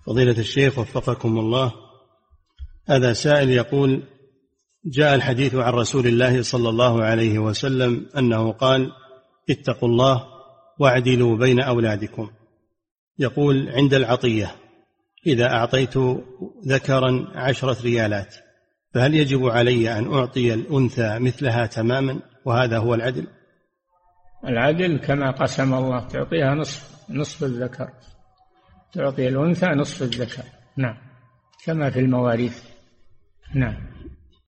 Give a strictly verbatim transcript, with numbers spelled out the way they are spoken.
فضيلة الشيخ وفقكم الله، هذا سائل يقول: جاء الحديث عن رسول الله صلى الله عليه وسلم أنه قال: اتقوا الله واعدلوا بين أولادكم. يقول: عند العطية إذا أعطيت ذكرا عشرة ريالات فهل يجب علي أن أعطي الأنثى مثلها تماما وهذا هو العدل؟ العدل كما قسم الله، تعطيها نصف نصف الذكر، تعطي الأنثى نصف الذكر، نعم، كما في المواريث، نعم.